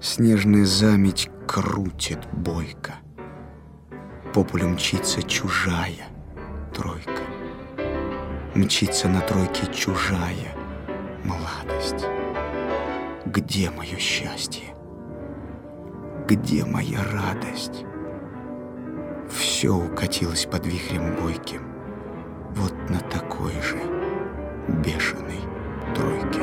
Снежная заметь крутит бойко. По полю мчится чужая тройка. Мчится на тройке чужая молодость. Где мое счастье? Где моя радость? Все укатилось под вихрем бойким, вот на такой же бешеной тройке.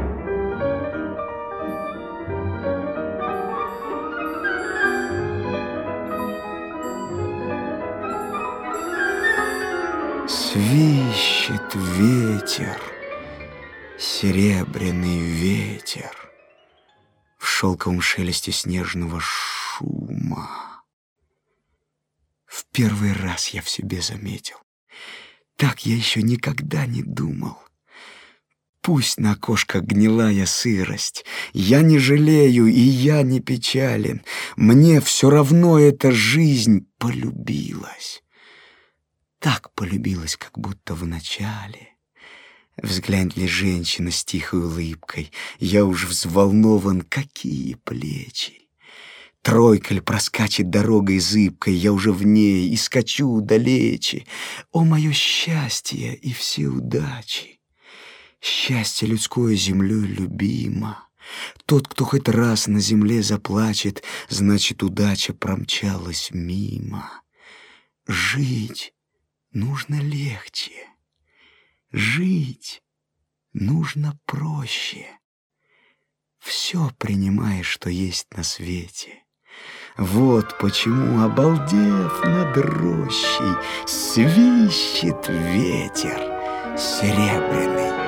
Свищет ветер, серебряный ветер, в шелковом шелесте снежного шума. В первый раз я в себе заметил, так я еще никогда не думал. Пусть на окошках гнилая сырость, я не жалею и я не печален. Мне все равно эта жизнь полюбилась. Так полюбилась, как будто в начале. Взглянь ли женщина с тихой улыбкой, я уж взволнован, какие плечи. Тройка ль проскачет дорогой зыбкой, я уже в ней и скачу далече. О, мое счастье и все удачи! Счастье людское землей любимо. Тот, кто хоть раз на земле заплачет, значит, удача промчалась мимо. Жить нужно легче, жить нужно проще. Все принимаешь, что есть на свете. Вот почему, обалдев над рощей, свищет ветер серебряный